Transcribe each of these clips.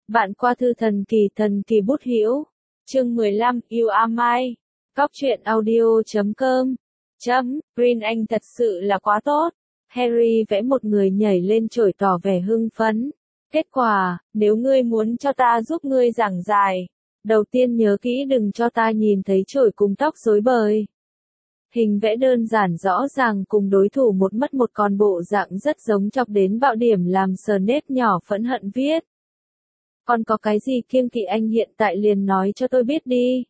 Bạn qua thư thần kỳ bút hữu. Chương 15, You Are Mine. Cóc truyện audio.com. Green anh thật sự là quá tốt. Harry vẽ một người nhảy lên chổi tỏ vẻ hưng phấn. Kết quả, nếu ngươi muốn cho ta giúp ngươi giảng giải, đầu tiên nhớ kỹ đừng cho ta nhìn thấy chổi cùng tóc rối bời. Hình vẽ đơn giản rõ ràng cùng đối thủ một mất một còn bộ dạng rất giống chọc đến bạo điểm làm Snape nhỏ phẫn hận viết. Còn có cái gì kiêng kỵ anh hiện tại liền nói cho tôi biết đi.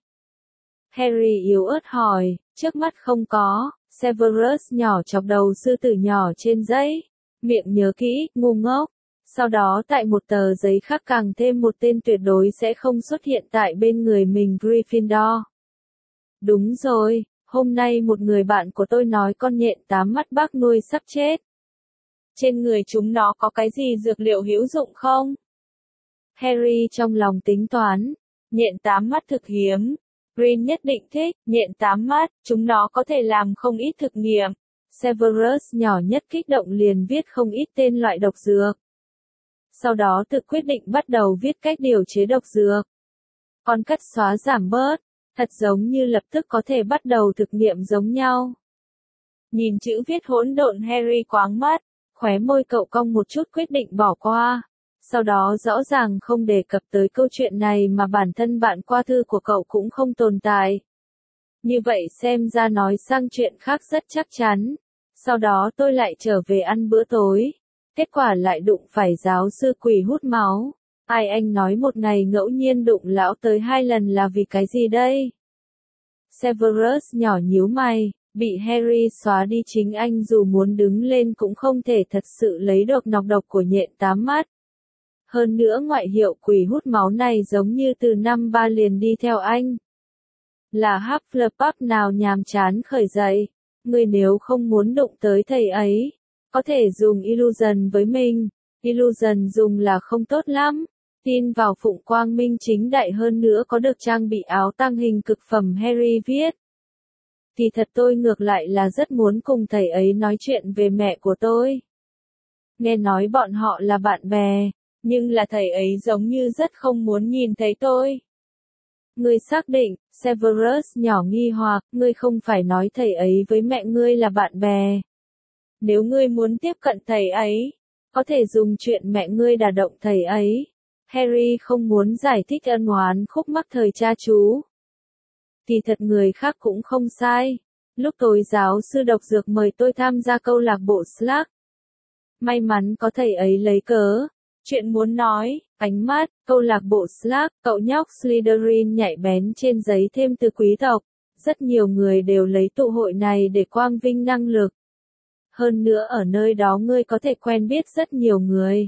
Harry yếu ớt hỏi, trước mắt không có. Severus nhỏ chọc đầu sư tử nhỏ trên giấy. Miệng nhớ kỹ, ngu ngốc. Sau đó tại một tờ giấy khác càng thêm một tên tuyệt đối sẽ không xuất hiện tại bên người mình Gryffindor. Đúng rồi, hôm nay một người bạn của tôi nói con nhện tám mắt bác nuôi sắp chết. Trên người chúng nó có cái gì dược liệu hữu dụng không? Harry trong lòng tính toán, nhện tám mắt thực hiếm. Green nhất định thích, nhện tám mắt, chúng nó có thể làm không ít thực nghiệm. Severus nhỏ nhất kích động liền viết không ít tên loại độc dược. Sau đó tự quyết định bắt đầu viết cách điều chế độc dược. Con cắt xóa giảm bớt, thật giống như lập tức có thể bắt đầu thực nghiệm giống nhau. Nhìn chữ viết hỗn độn Harry quáng mắt, khóe môi cậu cong một chút quyết định bỏ qua. Sau đó rõ ràng không đề cập tới câu chuyện này mà bản thân bạn qua thư của cậu cũng không tồn tại. Như vậy xem ra nói sang chuyện khác rất chắc chắn. Sau đó tôi lại trở về ăn bữa tối. Kết quả lại đụng phải giáo sư quỷ hút máu. Ai anh nói một ngày ngẫu nhiên đụng lão tới 2 lần là vì cái gì đây? Severus nhỏ nhíu mày, bị Harry xóa đi chính anh dù muốn đứng lên cũng không thể thật sự lấy được nọc độc của nhện tám mắt. Hơn nữa ngoại hiệu quỷ hút máu này giống như từ năm 3 liền đi theo anh. Là Hufflepuff nào nhàm chán khởi dậy. Người nếu không muốn đụng tới thầy ấy, có thể dùng illusion với mình. Illusion dùng là không tốt lắm. Tin vào phụng quang minh chính đại hơn nữa có được trang bị áo tăng hình cực phẩm Harry viết. Thì thật tôi ngược lại là rất muốn cùng thầy ấy nói chuyện về mẹ của tôi. Nghe nói bọn họ là bạn bè. Nhưng là thầy ấy giống như rất không muốn nhìn thấy tôi. Ngươi xác định, Severus nhỏ nghi hoặc, ngươi không phải nói thầy ấy với mẹ ngươi là bạn bè. Nếu ngươi muốn tiếp cận thầy ấy, có thể dùng chuyện mẹ ngươi đả động thầy ấy. Harry không muốn giải thích ân oán khúc mắc thời cha chú. Thì thật người khác cũng không sai. Lúc tối giáo sư độc dược mời tôi tham gia câu lạc bộ Slug. May mắn có thầy ấy lấy cớ. Chuyện muốn nói, ánh mắt, câu lạc bộ Slug, cậu nhóc Slytherin nhạy bén trên giấy thêm từ quý tộc. Rất nhiều người đều lấy tụ hội này để quang vinh năng lực. Hơn nữa ở nơi đó ngươi có thể quen biết rất nhiều người.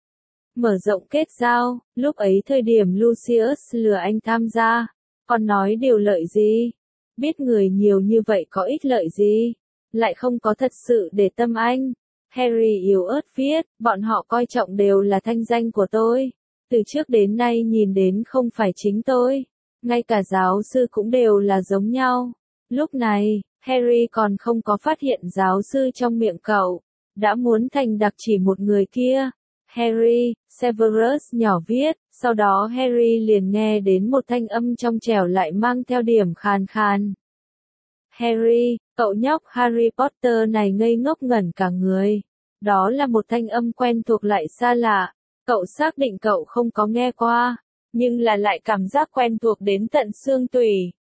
Mở rộng kết giao, lúc ấy thời điểm Lucius lừa anh tham gia. Còn nói điều lợi gì? Biết người nhiều như vậy có ích lợi gì? Lại không có thật sự để tâm anh. Harry yếu ớt viết, bọn họ coi trọng đều là thanh danh của tôi. Từ trước đến nay nhìn đến không phải chính tôi. Ngay cả giáo sư cũng đều là giống nhau. Lúc này, Harry còn không có phát hiện giáo sư trong miệng cậu. Đã muốn thành đặc chỉ một người kia. Harry, Severus nhỏ viết, sau đó Harry liền nghe đến một thanh âm trong trẻo lại mang theo điểm khàn khàn. Harry, cậu nhóc Harry Potter này ngây ngốc ngẩn cả người. Đó là một thanh âm quen thuộc lại xa lạ. Cậu xác định cậu không có nghe qua, nhưng là lại cảm giác quen thuộc đến tận xương tủy.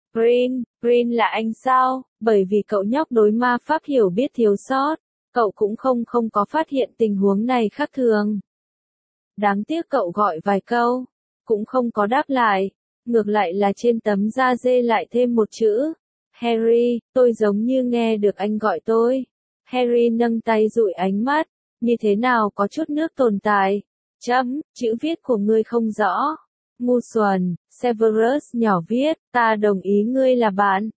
Green là anh sao? Bởi vì cậu nhóc đối ma pháp hiểu biết thiếu sót, cậu cũng không có phát hiện tình huống này khác thường. Đáng tiếc cậu gọi vài câu, cũng không có đáp lại. Ngược lại là trên tấm da dê lại thêm một chữ. Harry, tôi giống như nghe được anh gọi tôi. Harry nâng tay dụi ánh mắt, như thế nào có chút nước tồn tại. Chữ viết của ngươi không rõ. Ngu xuẩn, Severus nhỏ viết, ta đồng ý ngươi là bạn.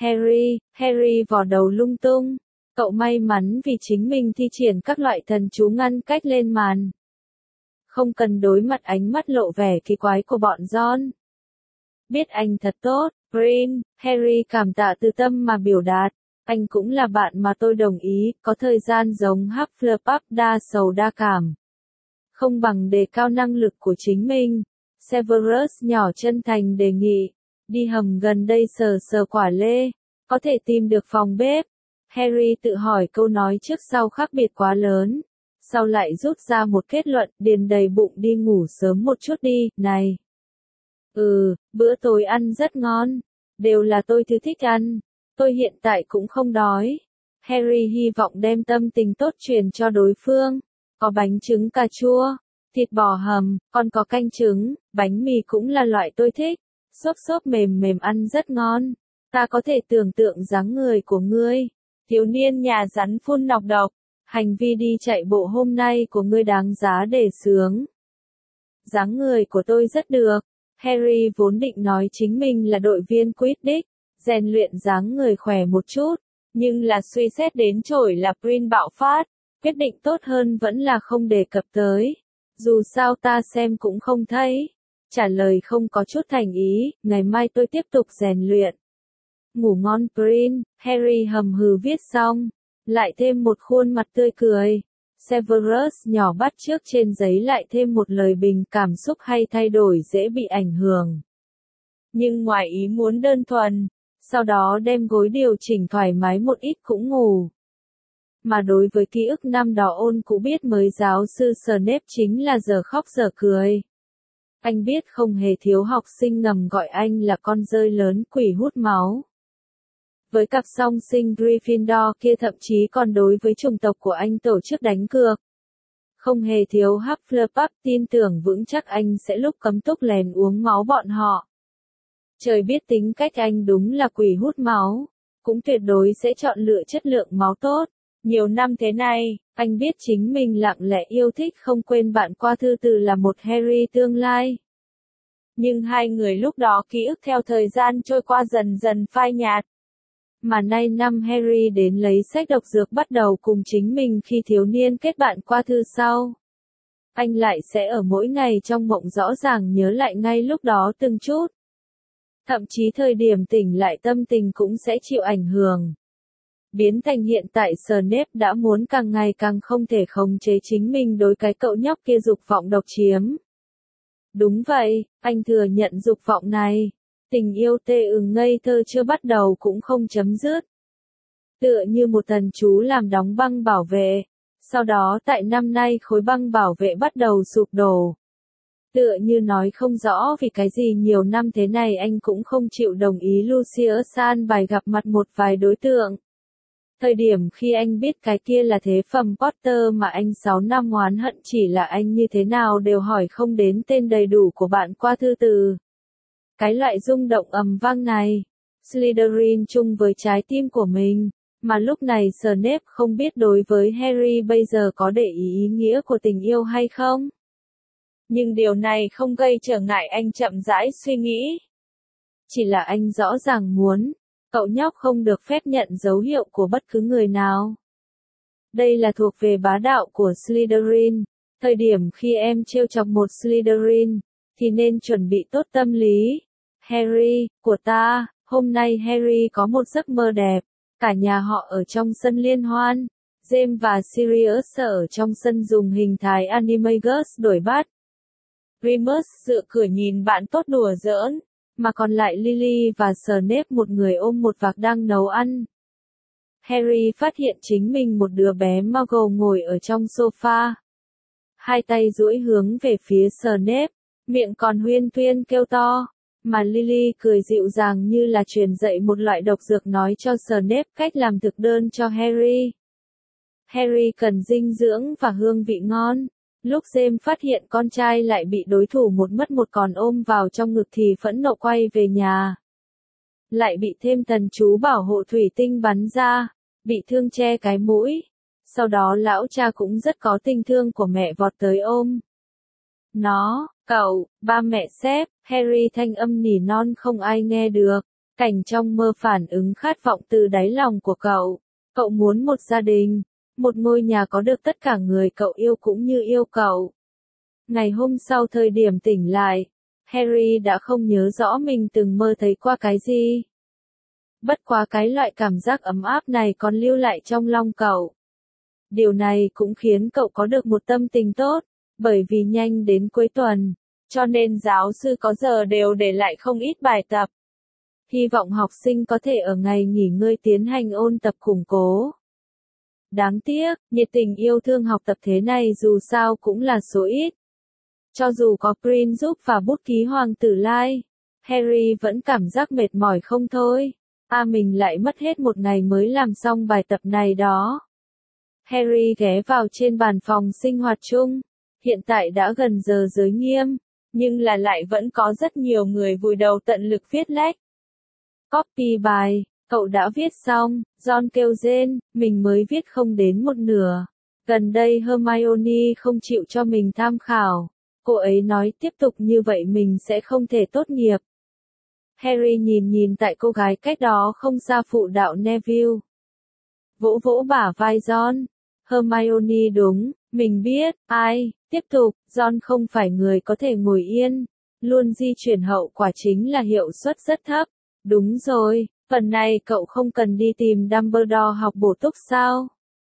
Harry vò đầu lung tung. Cậu may mắn vì chính mình thi triển các loại thần chú ngăn cách lên màn. Không cần đối mặt ánh mắt lộ vẻ kỳ quái của bọn John. Biết anh thật tốt, Green, Harry cảm tạ từ tâm mà biểu đạt. Anh cũng là bạn mà tôi đồng ý, có thời gian giống Hufflepuff đa sầu đa cảm. không bằng đề cao năng lực của chính mình. Severus nhỏ chân thành đề nghị, đi hầm gần đây sờ sờ quả lê, có thể tìm được phòng bếp. Harry tự hỏi câu nói trước sau khác biệt quá lớn, sau lại rút ra một kết luận, điền đầy bụng đi ngủ sớm một chút đi, này. Bữa tối ăn rất ngon, đều là tôi thứ thích ăn, tôi hiện tại cũng không đói. Harry hy vọng đem tâm tình tốt truyền cho đối phương, có bánh trứng cà chua, thịt bò hầm, còn có canh trứng, bánh mì cũng là loại tôi thích, xốp xốp mềm mềm ăn rất ngon. Ta có thể tưởng tượng dáng người của ngươi, thiếu niên nhà rắn phun nọc độc, hành vi đi chạy bộ hôm nay của ngươi đáng giá để sướng. Dáng người của tôi rất được. Harry vốn định nói chính mình là đội viên Quidditch, rèn luyện dáng người khỏe một chút, nhưng là suy xét đến trổi là Prin bạo phát, quyết định tốt hơn vẫn là không đề cập tới. Dù sao ta xem cũng không thấy. Trả lời không có chút thành ý, ngày mai tôi tiếp tục rèn luyện. Ngủ ngon Prin, Harry hầm hừ viết xong, lại thêm một khuôn mặt tươi cười. Severus nhỏ bắt trước trên giấy lại thêm một lời bình, cảm xúc hay thay đổi dễ bị ảnh hưởng. Nhưng ngoài ý muốn đơn thuần, sau đó đem gối điều chỉnh thoải mái một ít cũng ngủ. Mà đối với ký ức năm đó ôn cũng biết mới giáo sư Snape chính là giờ khóc giờ cười. Anh biết không hề thiếu học sinh ngầm gọi anh là con dơi lớn quỷ hút máu. Với cặp song sinh Gryffindor kia thậm chí còn đối với chủng tộc của anh tổ chức đánh cược. Không hề thiếu Hufflepuff tin tưởng vững chắc anh sẽ lúc cấm túc lèn uống máu bọn họ. Trời biết tính cách anh đúng là quỷ hút máu, cũng tuyệt đối sẽ chọn lựa chất lượng máu tốt. Nhiều năm thế này, anh biết chính mình lặng lẽ yêu thích không quên bạn qua thư từ là một Harry tương lai. Nhưng hai người lúc đó ký ức theo thời gian trôi qua dần dần phai nhạt. Mà nay năm Harry đến lấy sách độc dược bắt đầu cùng chính mình khi thiếu niên kết bạn qua thư sau. Anh lại sẽ ở mỗi ngày trong mộng rõ ràng nhớ lại ngay lúc đó từng chút. Thậm chí thời điểm tỉnh lại tâm tình cũng sẽ chịu ảnh hưởng. Biến thành hiện tại Snape đã muốn càng ngày càng không thể khống chế chính mình đối cái cậu nhóc kia dục vọng độc chiếm. Đúng vậy, anh thừa nhận dục vọng này. Tình yêu tê ngây thơ chưa bắt đầu cũng không chấm dứt. Tựa như một thần chú làm đóng băng bảo vệ. Sau đó tại năm nay khối băng bảo vệ bắt đầu sụp đổ. Tựa như nói không rõ vì cái gì nhiều năm thế này anh cũng không chịu đồng ý Lucius an bài gặp mặt một vài đối tượng. Thời điểm khi anh biết cái kia là thế phẩm Potter mà anh 6 năm oán hận chỉ là anh như thế nào đều hỏi không đến tên đầy đủ của bạn qua thư từ. Cái loại rung động ầm vang này, Slytherin chung với trái tim của mình, mà lúc này Snape không biết đối với Harry bây giờ có để ý nghĩa của tình yêu hay không. Nhưng điều này không gây trở ngại anh chậm rãi suy nghĩ. Chỉ là anh rõ ràng muốn, cậu nhóc không được phép nhận dấu hiệu của bất cứ người nào. Đây là thuộc về bá đạo của Slytherin. Thời điểm khi em trêu chọc một Slytherin, thì nên chuẩn bị tốt tâm lý. Harry, của ta, hôm nay Harry có một giấc mơ đẹp. Cả nhà họ ở trong sân liên hoan. James và Sirius ở trong sân dùng hình thái Animagus đuổi bắt. Remus dựa cửa nhìn bạn tốt đùa giỡn, mà còn lại Lily và Snape một người ôm một vạc đang nấu ăn. Harry phát hiện chính mình một đứa bé Muggle ngồi ở trong sofa. Hai tay duỗi hướng về phía Snape, miệng còn huyên thuyên kêu to, mà Lily cười dịu dàng như là truyền dạy một loại độc dược nói cho Snape cách làm thực đơn cho Harry. Harry cần dinh dưỡng và hương vị ngon. Lúc James phát hiện con trai lại bị đối thủ một mất một còn ôm vào trong ngực thì phẫn nộ quay về nhà. Lại bị thêm thần chú bảo hộ thủy tinh bắn ra, bị thương che cái mũi. Sau đó lão cha cũng rất có tình thương của mẹ vọt tới ôm. Nó, cậu, ba mẹ xếp, Harry thanh âm nỉ non không ai nghe được. Cảnh trong mơ phản ứng khát vọng từ đáy lòng của cậu. Cậu muốn một gia đình. Một ngôi nhà có được tất cả người cậu yêu cũng như yêu cậu. Ngày hôm sau thời điểm tỉnh lại, Harry đã không nhớ rõ mình từng mơ thấy qua cái gì. Bất quá cái loại cảm giác ấm áp này còn lưu lại trong lòng cậu. Điều này cũng khiến cậu có được một tâm tình tốt. Bởi vì nhanh đến cuối tuần, cho nên giáo sư có giờ đều để lại không ít bài tập. Hy vọng học sinh có thể ở ngày nghỉ ngơi tiến hành ôn tập củng cố. Đáng tiếc, nhiệt tình yêu thương học tập thế này dù sao cũng là số ít. Cho dù có Prin giúp và bút ký Hoàng tử Lai, Harry vẫn cảm giác mệt mỏi không thôi. Mình lại mất hết một ngày mới làm xong bài tập này đó. Harry ghé vào trên bàn phòng sinh hoạt chung. Hiện tại đã gần giờ giới nghiêm, nhưng lại vẫn có rất nhiều người vùi đầu tận lực viết lách. Copy bài, cậu đã viết xong, Ron kêu rên, mình mới viết không đến một nửa. Gần đây Hermione không chịu cho mình tham khảo. Cô ấy nói tiếp tục như vậy mình sẽ không thể tốt nghiệp. Harry nhìn tại cô gái cách đó không xa phụ đạo Neville. Vỗ vỗ bả vai Ron. Hermione đúng, mình biết, tiếp tục, Ron không phải người có thể ngồi yên. Luôn di chuyển hậu quả chính là hiệu suất rất thấp. Đúng rồi, phần này cậu không cần đi tìm Dumbledore học bổ túc sao?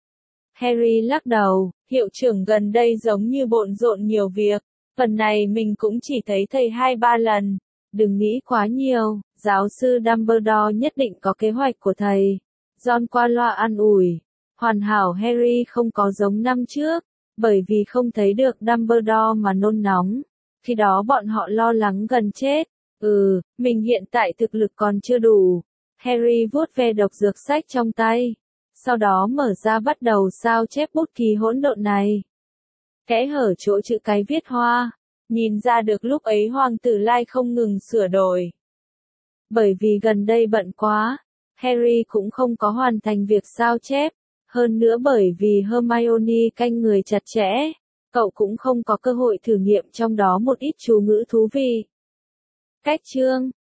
Harry lắc đầu, hiệu trưởng gần đây giống như bộn rộn nhiều việc. Phần này mình cũng chỉ thấy thầy 2-3 lần. Đừng nghĩ quá nhiều, giáo sư Dumbledore nhất định có kế hoạch của thầy. Ron qua loa an ủi. Hoàn hảo Harry không có giống năm trước, bởi vì không thấy được Dumbledore mà nôn nóng. Khi đó bọn họ lo lắng gần chết. Mình hiện tại thực lực còn chưa đủ. Harry vuốt ve độc dược sách trong tay. Sau đó mở ra bắt đầu sao chép bút ký hỗn độn này. Kẽ hở chỗ chữ cái viết hoa. Nhìn ra được lúc ấy Hoàng tử Lai không ngừng sửa đổi. Bởi vì gần đây bận quá, Harry cũng không có hoàn thành việc sao chép. Hơn nữa bởi vì Hermione canh người chặt chẽ, cậu cũng không có cơ hội thử nghiệm trong đó một ít chú ngữ thú vị. Cách chương